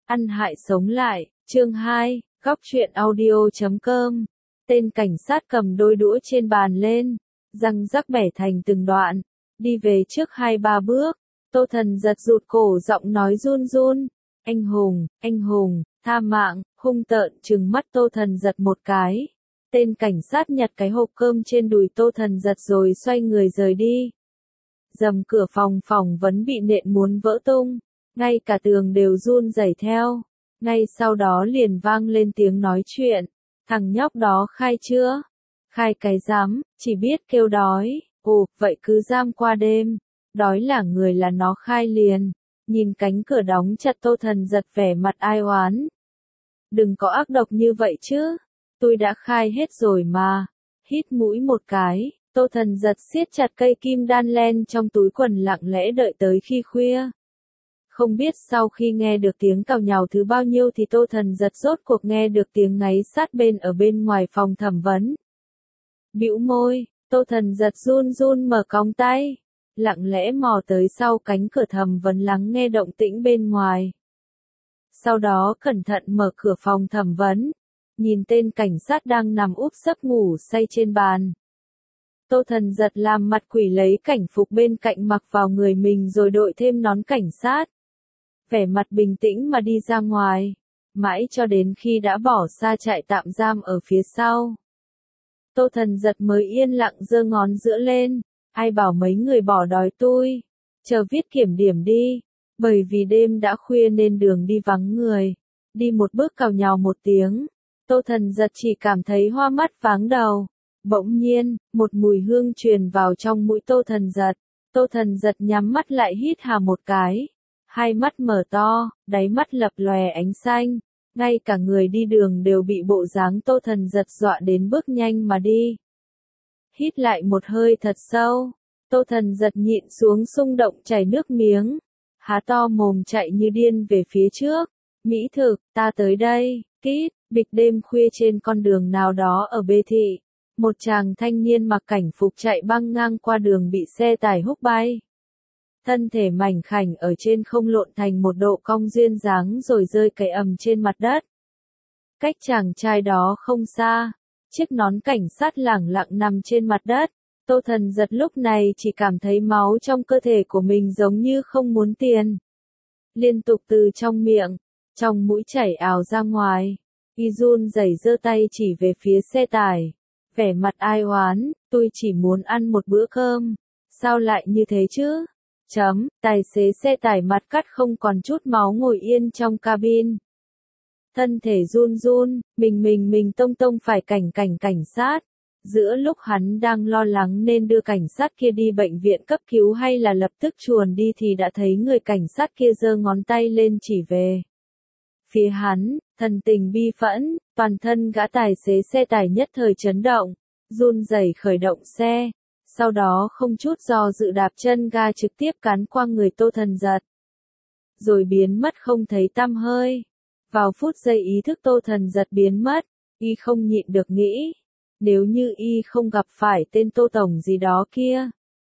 Ăn hại sống lại, chương 2, góc truyện audio.com. Tên cảnh sát cầm đôi đũa trên bàn lên, răng rắc bẻ thành từng đoạn, đi về trước 2-3 bước. Tô Thần giật rụt cổ, giọng nói run run. Anh Hùng, tha mạng, hung tợn trừng mắt Tô Thần giật một cái. Tên cảnh sát nhặt cái hộp cơm trên đùi Tô Thần giật rồi xoay người rời đi. Rầm cửa phòng phỏng vấn bị nện muốn vỡ tung, ngay cả tường đều run rẩy theo. Ngay sau đó liền vang lên tiếng nói chuyện. Thằng nhóc đó khai chưa? Khai cái rắm, chỉ biết kêu đói. Ồ, vậy cứ giam qua đêm. Đói là người là nó khai liền. Nhìn cánh cửa đóng chặt Tô Thần giật vẻ mặt ai oán. Đừng có ác độc như vậy chứ. Tôi đã khai hết rồi mà. Hít mũi một cái, Tô Thần giật siết chặt cây kim đan len trong túi quần lặng lẽ đợi tới khi khuya. Không biết sau khi nghe được tiếng cào nhào thứ bao nhiêu thì Tô Thần giật rốt cuộc nghe được tiếng ngáy sát bên ở bên ngoài phòng thẩm vấn. Bĩu môi, Tô Thần giật run run mở cong tay, lặng lẽ mò tới sau cánh cửa thẩm vấn lắng nghe động tĩnh bên ngoài. Sau đó cẩn thận mở cửa phòng thẩm vấn, nhìn tên cảnh sát đang nằm úp sấp ngủ say trên bàn. Tô Thần giật làm mặt quỷ lấy cảnh phục bên cạnh mặc vào người mình rồi đội thêm nón cảnh sát. Vẻ mặt bình tĩnh mà đi ra ngoài, mãi cho đến khi đã bỏ xa trại tạm giam ở phía sau. Tô Thần giật mới yên lặng giơ ngón giữa lên, ai bảo mấy người bỏ đói tôi, chờ viết kiểm điểm đi, bởi vì đêm đã khuya nên đường đi vắng người, đi một bước cào nhào một tiếng, Tô Thần giật chỉ cảm thấy hoa mắt váng đầu. Bỗng nhiên, một mùi hương truyền vào trong mũi Tô Thần giật nhắm mắt lại hít hà một cái. Hai mắt mở to, đáy mắt lập lòe ánh xanh, ngay cả người đi đường đều bị bộ dáng Tô Thần giật dọa đến bước nhanh mà đi. Hít lại một hơi thật sâu, Tô Thần giật nhịn xuống xung động chảy nước miếng, há to mồm chạy như điên về phía trước. Mỹ thực, ta tới đây, kít, bịch đêm khuya trên con đường nào đó ở Bê Thị. Một chàng thanh niên mặc cảnh phục chạy băng ngang qua đường bị xe tải húc bay. Thân thể mảnh khảnh ở trên không lộn thành một độ cong duyên dáng rồi rơi cày ầm trên mặt đất. Cách chàng trai đó không xa, chiếc nón cảnh sát lẳng lặng nằm trên mặt đất. Tô Thần giật lúc này chỉ cảm thấy máu trong cơ thể của mình giống như không muốn tiền. Liên tục từ trong miệng, trong mũi chảy ào ra ngoài. Y run rẩy giơ tay chỉ về phía xe tải. Vẻ mặt ai oán, tôi chỉ muốn ăn một bữa cơm. Sao lại như thế chứ? Tài xế xe tải mặt cắt không còn chút máu ngồi yên trong cabin. Thân thể run run, mình tông phải cảnh sát. Giữa lúc hắn đang lo lắng nên đưa cảnh sát kia đi bệnh viện cấp cứu hay là lập tức chuồn đi thì đã thấy người cảnh sát kia giơ ngón tay lên chỉ về phía hắn, thần tình bi phẫn, toàn thân gã tài xế xe tải nhất thời chấn động, run rẩy khởi động xe. Sau đó không chút do dự đạp chân ga trực tiếp cán qua người Tô Thần giật. Rồi biến mất không thấy tăm hơi. Vào phút giây ý thức Tô Thần giật biến mất, y không nhịn được nghĩ. Nếu như y không gặp phải tên Tô Tổng gì đó kia,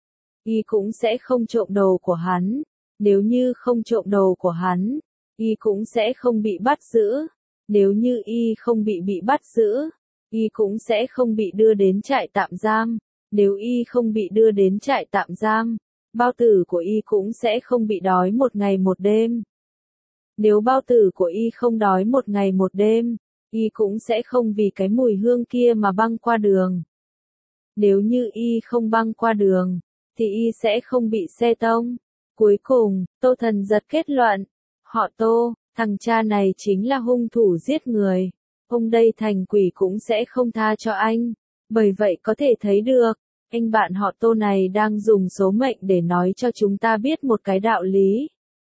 y cũng sẽ không trộm đồ của hắn. Nếu như không trộm đồ của hắn, y cũng sẽ không bị bắt giữ. Nếu như y không bị bắt giữ, y cũng sẽ không bị đưa đến trại tạm giam. Nếu y không bị đưa đến trại tạm giam, bao tử của y cũng sẽ không bị đói một ngày một đêm. Nếu bao tử của y không đói một ngày một đêm, y cũng sẽ không vì cái mùi hương kia mà băng qua đường. Nếu như y không băng qua đường, thì y sẽ không bị xe tông. Cuối cùng, Tô Thần giật kết luận, họ Tô, thằng cha này chính là hung thủ giết người. Ông đây thành quỷ cũng sẽ không tha cho anh. Bởi vậy có thể thấy được, anh bạn họ Tô này đang dùng số mệnh để nói cho chúng ta biết một cái đạo lý.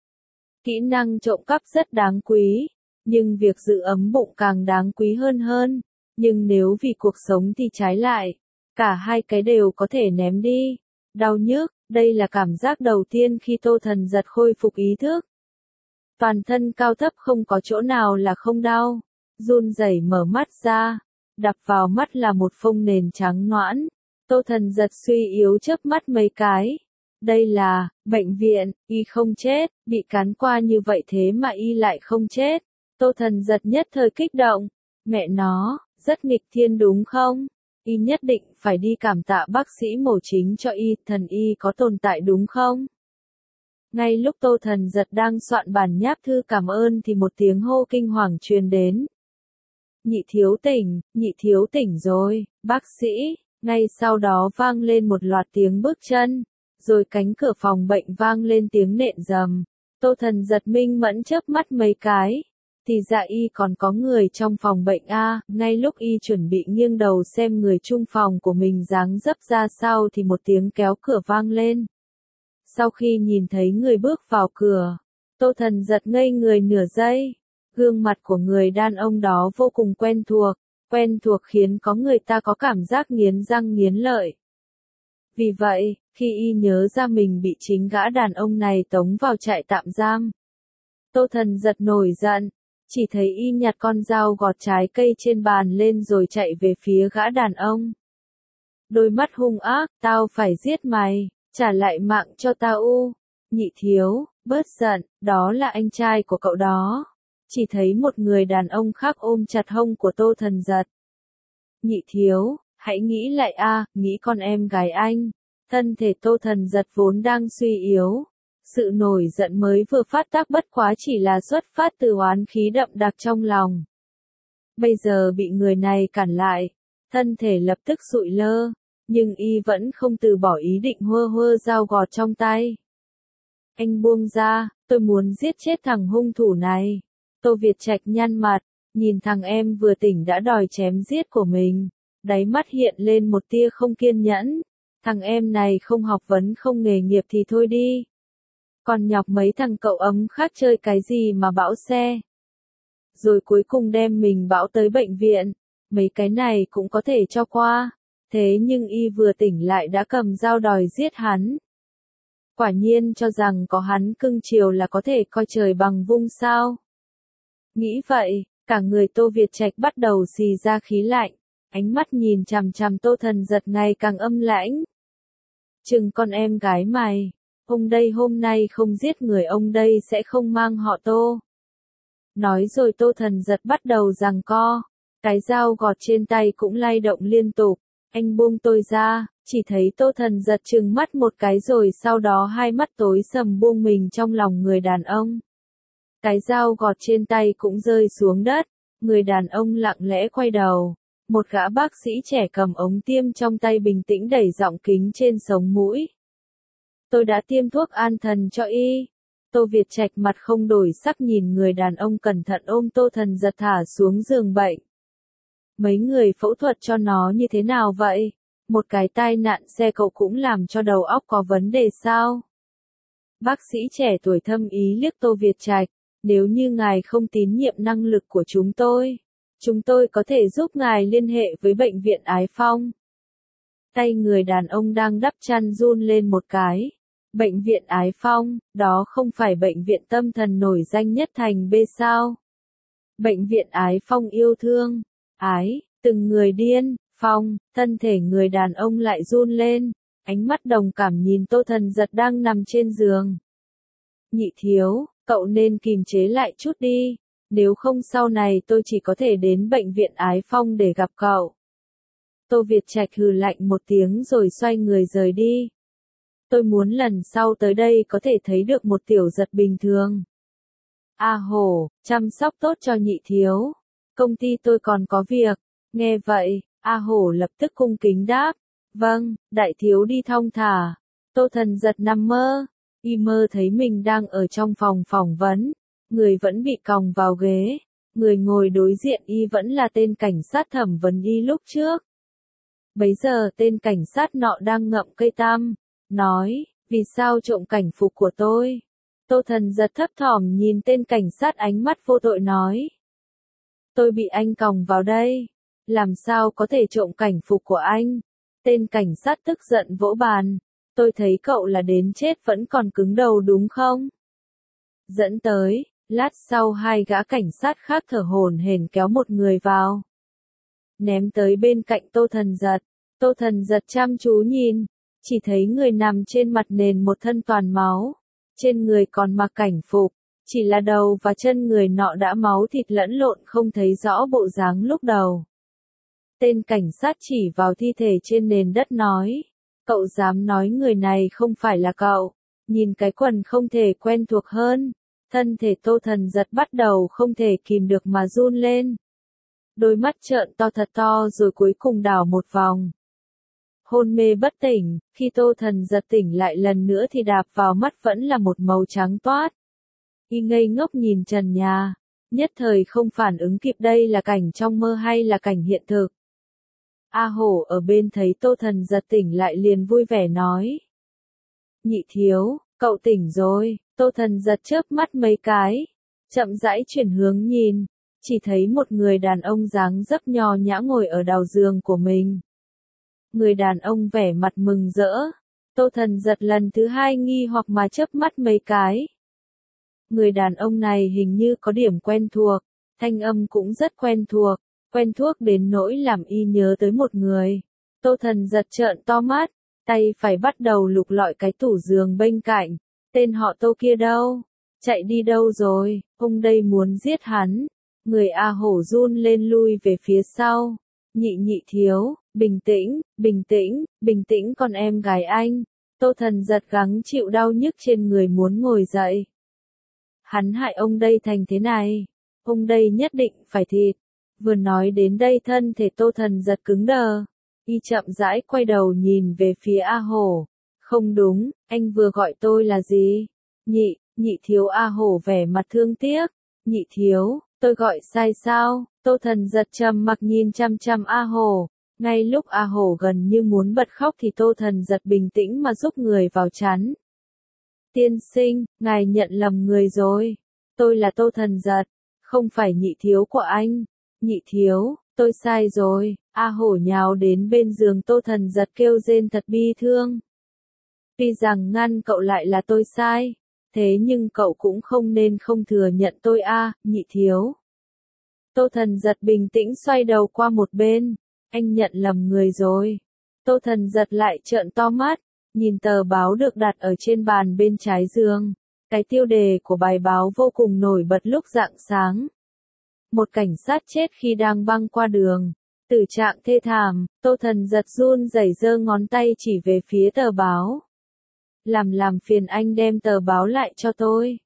Kỹ năng trộm cắp rất đáng quý, nhưng việc giữ ấm bụng càng đáng quý hơn. Nhưng nếu vì cuộc sống thì trái lại, cả hai cái đều có thể ném đi. Đau nhức, đây là cảm giác đầu tiên khi Tô Thần giật khôi phục ý thức. Toàn thân cao thấp không có chỗ nào là không đau. Run rẩy mở mắt ra, đập vào mắt là một phông nền trắng nõn. Tô Thần giật suy yếu chớp mắt mấy cái, Đây là, bệnh viện, y không chết, bị cán qua như vậy thế mà y lại không chết. Tô Thần Giật nhất thời kích động. Mẹ nó, rất nghịch thiên đúng không? Y nhất định phải đi cảm tạ bác sĩ mổ chính cho y, thần y có tồn tại đúng không? Ngay lúc Tô Thần Giật đang soạn bản nháp thư cảm ơn thì một tiếng hô kinh hoàng truyền đến. Nhị thiếu tỉnh rồi, bác sĩ. Ngay sau đó vang lên một loạt tiếng bước chân, rồi cánh cửa phòng bệnh vang lên tiếng nện rầm. Tô Thần Giật minh mẫn chớp mắt mấy cái. Thì dạ y còn có người trong phòng bệnh a. Ngay lúc y chuẩn bị nghiêng đầu xem người chung phòng của mình dáng dấp ra sao thì một tiếng kéo cửa vang lên. Sau khi nhìn thấy người bước vào cửa, Tô Thần Giật ngây người nửa giây. Gương mặt của người đàn ông đó vô cùng quen thuộc khiến có người ta có cảm giác nghiến răng nghiến lợi. Vì vậy, khi y nhớ ra mình bị chính gã đàn ông này tống vào trại tạm giam, Tô Thần Giật nổi giận, chỉ thấy y nhặt con dao gọt trái cây trên bàn lên rồi chạy về phía gã đàn ông. Đôi mắt hung ác, tao phải giết mày, trả lại mạng cho tao u. Nhị thiếu, bớt giận, đó là anh trai của cậu đó. Chỉ thấy một người đàn ông khác ôm chặt hông của Tô Thần Giật. Nhị thiếu, hãy nghĩ lại a, nghĩ con em gái anh. Thân thể Tô Thần Giật vốn đang suy yếu. Sự nổi giận mới vừa phát tác bất quá chỉ là xuất phát từ oán khí đậm đặc trong lòng. Bây giờ bị người này cản lại, thân thể lập tức sụi lơ, nhưng y vẫn không từ bỏ ý định hơ dao gọt trong tay. Anh buông ra, tôi muốn giết chết thằng hung thủ này. Tô Việt Trạch nhăn mặt, nhìn thằng em vừa tỉnh đã đòi chém giết của mình, đáy mắt hiện lên một tia không kiên nhẫn. Thằng em này không học vấn không nghề nghiệp thì thôi đi. Còn nhọc mấy thằng cậu ấm khác chơi cái gì mà bão xe. Rồi cuối cùng đem mình bão tới bệnh viện, mấy cái này cũng có thể cho qua. Thế nhưng y vừa tỉnh lại đã cầm dao đòi giết hắn. Quả nhiên cho rằng có hắn cưng chiều là có thể coi trời bằng vung sao. Nghĩ vậy, cả người Tô Việt Trạch bắt đầu xì ra khí lạnh, ánh mắt nhìn chằm chằm Tô Thần Giật ngày càng âm lãnh. Chừng con em gái mày, ông đây hôm nay không giết người ông đây sẽ không mang họ Tô. Nói rồi Tô Thần Giật bắt đầu giằng co, cái dao gọt trên tay cũng lay động liên tục. Anh buông tôi ra, chỉ thấy Tô Thần Giật trừng mắt một cái rồi sau đó hai mắt tối sầm buông mình trong lòng người đàn ông. Cái dao gọt trên tay cũng rơi xuống đất, người đàn ông lặng lẽ quay đầu. Một gã bác sĩ trẻ cầm ống tiêm trong tay bình tĩnh đẩy giọng kính trên sống mũi. Tôi đã tiêm thuốc an thần cho y. Tô Việt Trạch mặt không đổi sắc nhìn người đàn ông cẩn thận ôm Tô Thần Giật thả xuống giường bệnh. Mấy người phẫu thuật cho nó như thế nào vậy? Một cái tai nạn xe cậu cũng làm cho đầu óc có vấn đề sao? Bác sĩ trẻ tuổi thâm ý liếc Tô Việt Trạch. Nếu như ngài không tín nhiệm năng lực của chúng tôi có thể giúp ngài liên hệ với bệnh viện Ái Phong. Tay người đàn ông đang đắp chăn run lên một cái. Bệnh viện Ái Phong, đó không phải bệnh viện tâm thần nổi danh nhất thành B sao? Bệnh viện Ái Phong yêu thương, ái, từng người điên, Phong, thân thể người đàn ông lại run lên, ánh mắt đồng cảm nhìn Tô Thần Giật đang nằm trên giường. Nhị thiếu, cậu nên kìm chế lại chút đi, nếu không sau này tôi chỉ có thể đến bệnh viện Ái Phong để gặp cậu. Tô Việt Trạch hừ lạnh một tiếng rồi xoay người rời đi. Tôi muốn lần sau tới đây có thể thấy được một tiểu giật bình thường. A Hổ, chăm sóc tốt cho nhị thiếu. Công ty tôi còn có việc. Nghe vậy, A Hổ lập tức cung kính đáp. Vâng, đại thiếu đi thong thả. Tô Thần Giật nằm mơ. Y mơ thấy mình đang ở trong phòng phỏng vấn. Người vẫn bị còng vào ghế. Người ngồi đối diện y vẫn là tên cảnh sát thẩm vấn y lúc trước. Bấy giờ tên cảnh sát nọ đang ngậm cây tăm. Nói, vì sao trộm cảnh phục của tôi? Tô Thần Giật thấp thỏm nhìn tên cảnh sát ánh mắt vô tội nói. Tôi bị anh còng vào đây. Làm sao có thể trộm cảnh phục của anh? Tên cảnh sát tức giận vỗ bàn. Tôi thấy cậu là đến chết vẫn còn cứng đầu đúng không? Dẫn tới, lát sau hai gã cảnh sát khác thở hổn hển kéo một người vào. Ném tới bên cạnh Tô Thần Giật. Tô Thần Giật chăm chú nhìn. chỉ thấy người nằm trên mặt nền một thân toàn máu, trên người còn mặc cảnh phục, chỉ là đầu và chân người nọ đã máu thịt lẫn lộn không thấy rõ bộ dáng lúc đầu. Tên cảnh sát chỉ vào thi thể trên nền đất nói, cậu dám nói người này không phải là cậu, nhìn cái quần không thể quen thuộc hơn, thân thể Tô Thần Giật bắt đầu không thể kìm được mà run lên. Đôi mắt trợn to thật to rồi cuối cùng đảo một vòng. Hôn mê bất tỉnh, khi Tô Thần Giật tỉnh lại lần nữa thì đạp vào mắt vẫn là một màu trắng toát. Y ngây ngốc nhìn trần nhà, nhất thời không phản ứng kịp đây là cảnh trong mơ hay là cảnh hiện thực. A Hổ ở bên thấy Tô Thần Giật tỉnh lại liền vui vẻ nói. Nhị thiếu, cậu tỉnh rồi, Tô Thần Giật chớp mắt mấy cái, chậm rãi chuyển hướng nhìn, chỉ thấy một người đàn ông dáng dấp nho nhã ngồi ở đầu giường của mình. Người đàn ông vẻ mặt mừng rỡ, Tô Thần Giật lần thứ hai nghi hoặc mà chớp mắt mấy cái. Người đàn ông này hình như có điểm quen thuộc, thanh âm cũng rất quen thuộc đến nỗi làm y nhớ tới một người. Tô Thần Giật trợn to mắt, tay phải bắt đầu lục lọi cái tủ giường bên cạnh, tên họ Tô kia đâu? Chạy đi đâu rồi? Ông đây muốn giết hắn. Người A Hổ run lên lui về phía sau. Nhị thiếu, bình tĩnh con em gái anh. Tô Thần Giật gắng chịu đau nhức trên người muốn ngồi dậy. Hắn hại ông đây thành thế này, ông đây nhất định phải thịt. Vừa nói đến đây thân thể Tô Thần Giật cứng đờ, y chậm rãi quay đầu nhìn về phía A Hổ. Không đúng, anh vừa gọi tôi là gì? Nhị thiếu. A Hổ vẻ mặt thương tiếc. Nhị thiếu, tôi gọi sai sao? Tô Thần Giật trầm mặc nhìn chăm chăm A Hổ. Ngay lúc A Hổ gần như muốn bật khóc thì Tô Thần Giật bình tĩnh mà giúp người vào chắn. Tiên sinh, ngài nhận lầm người rồi. Tôi là Tô Thần Giật, không phải nhị thiếu của anh. Nhị thiếu, tôi sai rồi. A Hổ nhào đến bên giường Tô Thần Giật kêu rên thật bi thương. Tuy rằng ngăn cậu lại là tôi sai, thế nhưng cậu cũng không nên không thừa nhận tôi nhị thiếu. Tô Thần Giật bình tĩnh xoay đầu qua một bên. Anh nhận lầm người rồi. Tô Thần Giật lại trợn to mắt, nhìn tờ báo được đặt ở trên bàn bên trái giường. Cái tiêu đề của bài báo vô cùng nổi bật lúc rạng sáng. Một cảnh sát chết khi đang băng qua đường. Tử trạng thê thảm, Tô Thần Giật run rẩy giơ ngón tay chỉ về phía tờ báo. Làm phiền anh đem tờ báo lại cho tôi.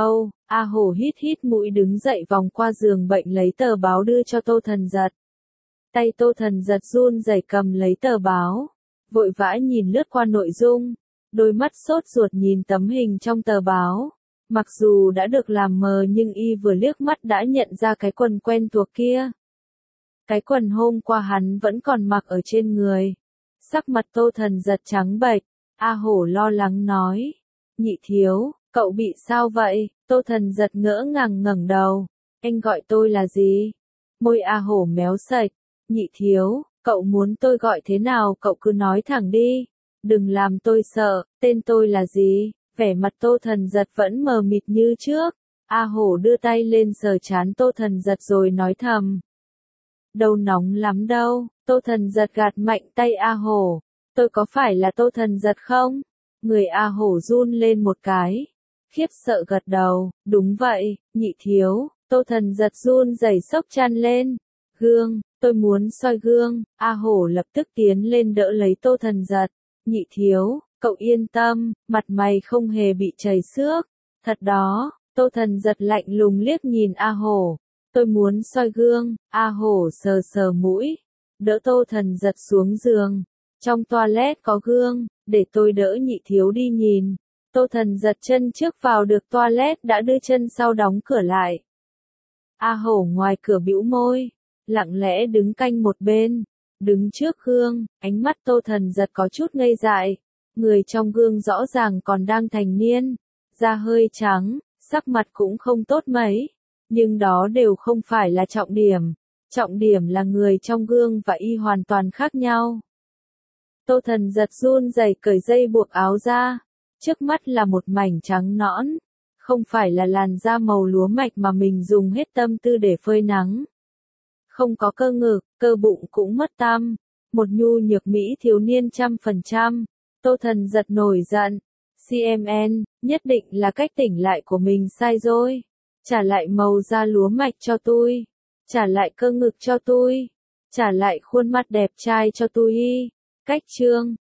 A Hổ hít mũi đứng dậy vòng qua giường bệnh lấy tờ báo đưa cho Tô Thần Giật. Tay Tô Thần Giật run rẩy cầm lấy tờ báo, vội vã nhìn lướt qua nội dung, đôi mắt sốt ruột nhìn tấm hình trong tờ báo. Mặc dù đã được làm mờ nhưng y vừa liếc mắt đã nhận ra cái quần quen thuộc kia. Cái quần hôm qua hắn vẫn còn mặc ở trên người. Sắc mặt Tô Thần Giật trắng bệch, A Hổ lo lắng nói. Nhị thiếu, cậu bị sao vậy? Tô Thần Giật ngỡ ngàng ngẩng đầu. Anh gọi tôi là gì? Môi A Hổ méo sạch. Nhị thiếu, cậu muốn tôi gọi thế nào cậu cứ nói thẳng đi. Đừng làm tôi sợ, tên tôi là gì? Vẻ mặt Tô Thần Giật vẫn mờ mịt như trước. A Hổ đưa tay lên sờ trán Tô Thần Giật rồi nói thầm. Đâu nóng lắm đâu. Tô Thần Giật gạt mạnh tay A Hổ. Tôi có phải là Tô Thần Giật không? Người A Hổ run lên một cái. Khiếp sợ gật đầu. Đúng vậy, nhị thiếu. Tô Thần Giật run rẩy sốc chăn lên. Gương, tôi muốn soi gương. A Hổ lập tức tiến lên đỡ lấy Tô Thần Giật. Nhị thiếu, cậu yên tâm, mặt mày không hề bị chảy xước. Thật đó. Tô Thần Giật lạnh lùng liếc nhìn A Hổ. Tôi muốn soi gương. A Hổ sờ sờ mũi, đỡ Tô Thần Giật xuống giường. Trong toilet có gương, để tôi đỡ nhị thiếu đi nhìn. Tô Thần Giật chân trước vào được toilet đã đưa chân sau đóng cửa lại. A Hổ ngoài cửa bĩu môi, lặng lẽ đứng canh một bên. Đứng trước gương, ánh mắt Tô Thần Giật có chút ngây dại. Người trong gương rõ ràng còn đang thành niên, da hơi trắng, sắc mặt cũng không tốt mấy. Nhưng đó đều không phải là trọng điểm. Trọng điểm là người trong gương và y hoàn toàn khác nhau. Tô Thần Giật run rẩy cởi dây buộc áo ra. Trước mắt là một mảnh trắng nõn. Không phải là làn da màu lúa mạch mà mình dùng hết tâm tư để phơi nắng. Không có cơ ngực, cơ bụng cũng mất tăm. Một nhu nhược mỹ thiếu niên 100%. Tô Thần giật nổi giận. CMN, nhất định là cách tỉnh lại của mình sai rồi. Trả lại màu da lúa mạch cho tôi. Trả lại cơ ngực cho tôi. Trả lại khuôn mặt đẹp trai cho tôi. Cách chương